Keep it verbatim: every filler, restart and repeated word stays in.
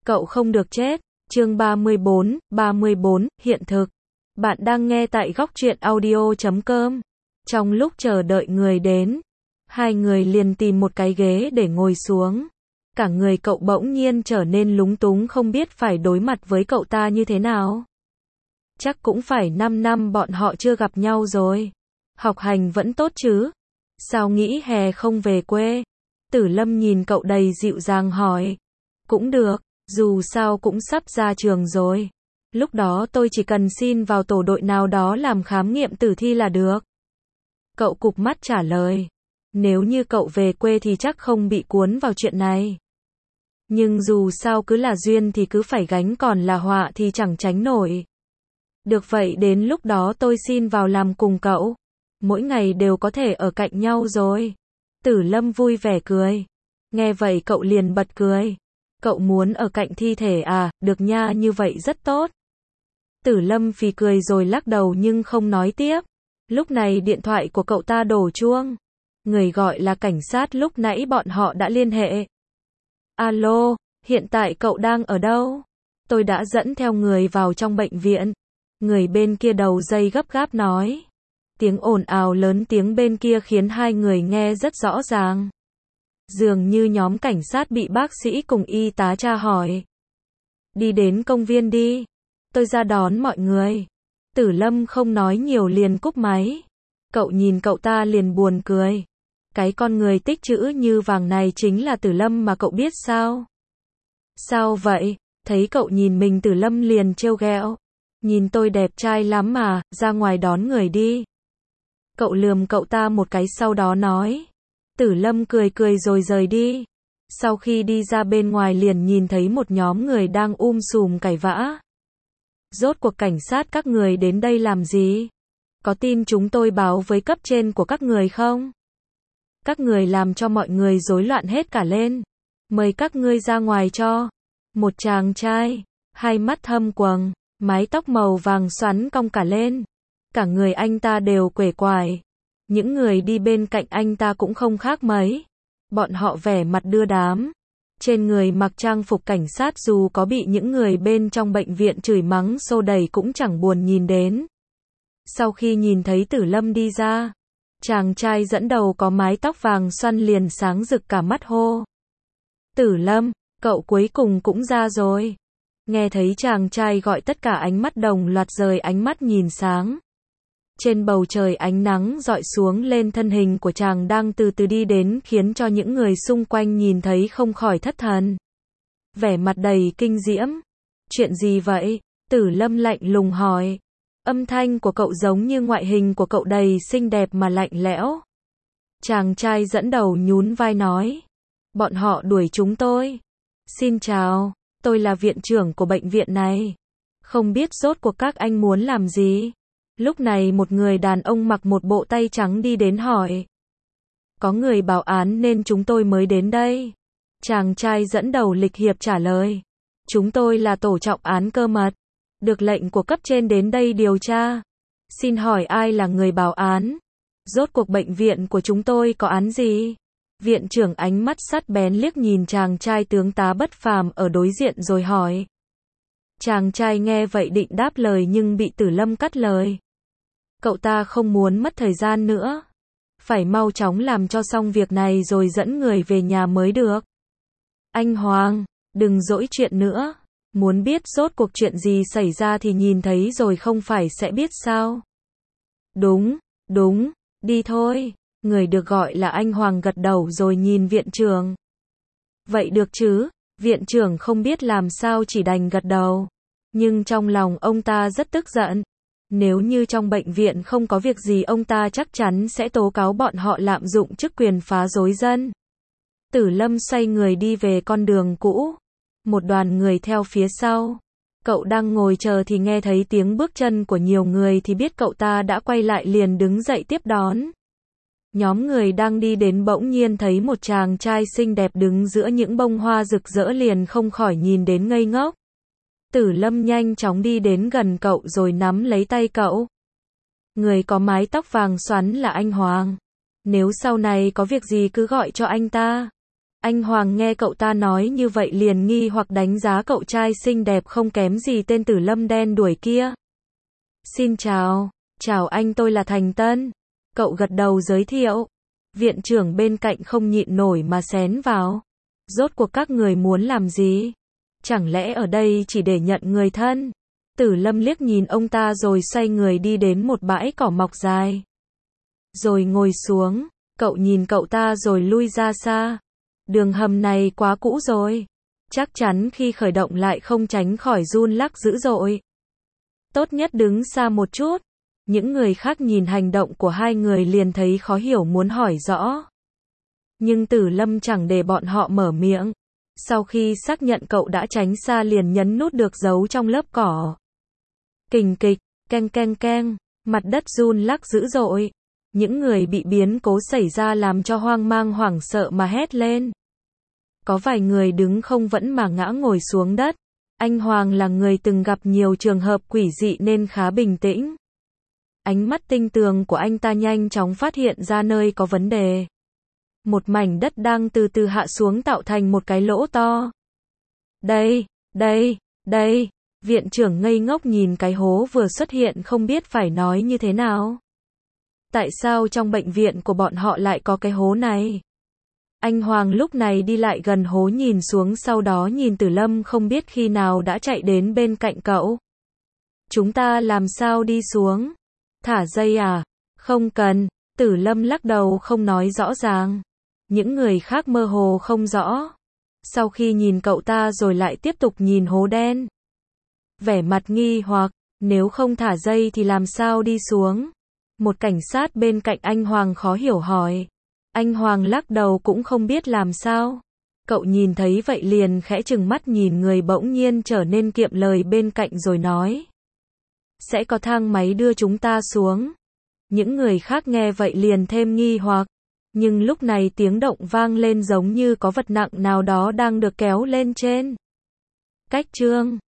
Cậu không được chết. Chương ba mươi bốn, ba mươi bốn, hiện thực. Bạn đang nghe tại góc truyện audio chấm com. Trong lúc chờ đợi người đến, hai người liền tìm một cái ghế để ngồi xuống. Cả người cậu bỗng nhiên trở nên lúng túng không biết phải đối mặt với cậu ta như thế nào. Chắc cũng phải năm năm bọn họ chưa gặp nhau rồi. Học hành vẫn tốt chứ? Sao nghĩ hè không về quê? Tử Lâm nhìn cậu đầy dịu dàng hỏi. Cũng được, dù sao cũng sắp ra trường rồi. Lúc đó tôi chỉ cần xin vào tổ đội nào đó làm khám nghiệm tử thi là được. Cậu cụp mắt trả lời. Nếu như cậu về quê thì chắc không bị cuốn vào chuyện này. Nhưng dù sao cứ là duyên thì cứ phải gánh, còn là họa thì chẳng tránh nổi. Được vậy đến lúc đó tôi xin vào làm cùng cậu. Mỗi ngày đều có thể ở cạnh nhau rồi. Tử Lâm vui vẻ cười. Nghe vậy cậu liền bật cười. Cậu muốn ở cạnh thi thể à? Được nha, như vậy rất tốt. Tử Lâm phì cười rồi lắc đầu nhưng không nói tiếp. Lúc này điện thoại của cậu ta đổ chuông. Người gọi là cảnh sát lúc nãy bọn họ đã liên hệ. Alo, hiện tại cậu đang ở đâu? Tôi đã dẫn theo người vào trong bệnh viện. Người bên kia đầu dây gấp gáp nói. Tiếng ồn ào lớn tiếng bên kia khiến hai người nghe rất rõ ràng. Dường như nhóm cảnh sát bị bác sĩ cùng y tá tra hỏi. Đi đến công viên đi. Tôi ra đón mọi người. Tử Lâm không nói nhiều liền cúp máy. Cậu nhìn cậu ta liền buồn cười. Cái con người tích trữ như vàng này chính là Tử Lâm mà cậu biết sao? Sao vậy? Thấy cậu nhìn mình Tử Lâm liền trêu ghẹo. Nhìn tôi đẹp trai lắm mà, ra ngoài đón người đi. Cậu lườm cậu ta một cái sau đó nói. Tử Lâm cười cười rồi rời đi. Sau khi đi ra bên ngoài liền nhìn thấy một nhóm người đang um sùm cãi vã. Rốt cuộc cảnh sát các người đến đây làm gì? Có tin chúng tôi báo với cấp trên của các người không? Các người làm cho mọi người rối loạn hết cả lên. Mời các ngươi ra ngoài cho. Một chàng trai, hai mắt thâm quầng, mái tóc màu vàng xoắn cong cả lên. Cả người anh ta đều uể oải. Những người đi bên cạnh anh ta cũng không khác mấy. Bọn họ vẻ mặt đưa đám. Trên người mặc trang phục cảnh sát, dù có bị những người bên trong bệnh viện chửi mắng xô đẩy cũng chẳng buồn nhìn đến. Sau khi nhìn thấy Tử Lâm đi ra, chàng trai dẫn đầu có mái tóc vàng xoăn liền sáng rực cả mắt hô. Tử Lâm, cậu cuối cùng cũng ra rồi. Nghe thấy chàng trai gọi tất cả ánh mắt đồng loạt rời ánh mắt nhìn sáng. Trên bầu trời ánh nắng dọi xuống lên thân hình của chàng đang từ từ đi đến khiến cho những người xung quanh nhìn thấy không khỏi thất thần. Vẻ mặt đầy kinh diễm. Chuyện gì vậy? Tử Lâm lạnh lùng hỏi. Âm thanh của cậu giống như ngoại hình của cậu đầy xinh đẹp mà lạnh lẽo. Chàng trai dẫn đầu nhún vai nói. Bọn họ đuổi chúng tôi. Xin chào, tôi là viện trưởng của bệnh viện này. Không biết rốt cuộc các anh muốn làm gì? Lúc này một người đàn ông mặc một bộ tay trắng đi đến hỏi. Có người báo án nên chúng tôi mới đến đây. Chàng trai dẫn đầu lịch hiệp trả lời. Chúng tôi là tổ trọng án cơ mật. Được lệnh của cấp trên đến đây điều tra. Xin hỏi ai là người báo án? Rốt cuộc bệnh viện của chúng tôi có án gì? Viện trưởng ánh mắt sắc bén liếc nhìn chàng trai tướng tá bất phàm ở đối diện rồi hỏi. Chàng trai nghe vậy định đáp lời nhưng bị Tử Lâm cắt lời. Cậu ta không muốn mất thời gian nữa. Phải mau chóng làm cho xong việc này rồi dẫn người về nhà mới được. Anh Hoàng, đừng dỗi chuyện nữa. Muốn biết rốt cuộc chuyện gì xảy ra thì nhìn thấy rồi không phải sẽ biết sao? Đúng, đúng, đi thôi. Người được gọi là anh Hoàng gật đầu rồi nhìn viện trưởng. Vậy được chứ? Viện trưởng không biết làm sao chỉ đành gật đầu. Nhưng trong lòng ông ta rất tức giận. Nếu như trong bệnh viện không có việc gì ông ta chắc chắn sẽ tố cáo bọn họ lạm dụng chức quyền phá rối dân. Tử Lâm xoay người đi về con đường cũ. Một đoàn người theo phía sau. Cậu đang ngồi chờ thì nghe thấy tiếng bước chân của nhiều người thì biết cậu ta đã quay lại liền đứng dậy tiếp đón. Nhóm người đang đi đến bỗng nhiên thấy một chàng trai xinh đẹp đứng giữa những bông hoa rực rỡ liền không khỏi nhìn đến ngây ngốc. Tử Lâm nhanh chóng đi đến gần cậu rồi nắm lấy tay cậu. Người có mái tóc vàng xoắn là anh Hoàng. Nếu sau này có việc gì cứ gọi cho anh ta. Anh Hoàng nghe cậu ta nói như vậy liền nghi hoặc đánh giá cậu trai xinh đẹp không kém gì tên Tử Lâm đen đuổi kia. Xin chào, chào anh, tôi là Thành Tân. Cậu gật đầu giới thiệu. Viện trưởng bên cạnh không nhịn nổi mà xén vào. Rốt cuộc các người muốn làm gì? Chẳng lẽ ở đây chỉ để nhận người thân? Tử Lâm liếc nhìn ông ta rồi xoay người đi đến một bãi cỏ mọc dài. Rồi ngồi xuống, cậu nhìn cậu ta rồi lui ra xa. Đường hầm này quá cũ rồi. Chắc chắn khi khởi động lại không tránh khỏi run lắc dữ dội. Tốt nhất đứng xa một chút. Những người khác nhìn hành động của hai người liền thấy khó hiểu muốn hỏi rõ. Nhưng Tử Lâm chẳng để bọn họ mở miệng. Sau khi xác nhận cậu đã tránh xa liền nhấn nút được giấu trong lớp cỏ. Kình kịch, keng keng keng, mặt đất run lắc dữ dội. Những người bị biến cố xảy ra làm cho hoang mang hoảng sợ mà hét lên. Có vài người đứng không vững mà ngã ngồi xuống đất. Anh Hoàng là người từng gặp nhiều trường hợp quỷ dị nên khá bình tĩnh. Ánh mắt tinh tường của anh ta nhanh chóng phát hiện ra nơi có vấn đề. Một mảnh đất đang từ từ hạ xuống tạo thành một cái lỗ to. Đây, đây, đây. Viện trưởng ngây ngốc nhìn cái hố vừa xuất hiện không biết phải nói như thế nào. Tại sao trong bệnh viện của bọn họ lại có cái hố này? Anh Hoàng lúc này đi lại gần hố nhìn xuống, sau đó nhìn Tử Lâm không biết khi nào đã chạy đến bên cạnh cậu. Chúng ta làm sao đi xuống? Thả dây à? Không cần. Tử Lâm lắc đầu không nói rõ ràng. Những người khác mơ hồ không rõ. Sau khi nhìn cậu ta rồi lại tiếp tục nhìn hố đen. Vẻ mặt nghi hoặc, nếu không thả dây thì làm sao đi xuống? Một cảnh sát bên cạnh anh Hoàng khó hiểu hỏi. Anh Hoàng lắc đầu cũng không biết làm sao. Cậu nhìn thấy vậy liền khẽ trừng mắt nhìn người bỗng nhiên trở nên kiệm lời bên cạnh rồi nói. Sẽ có thang máy đưa chúng ta xuống. Những người khác nghe vậy liền thêm nghi hoặc. Nhưng lúc này tiếng động vang lên giống như có vật nặng nào đó đang được kéo lên trên. Cách chương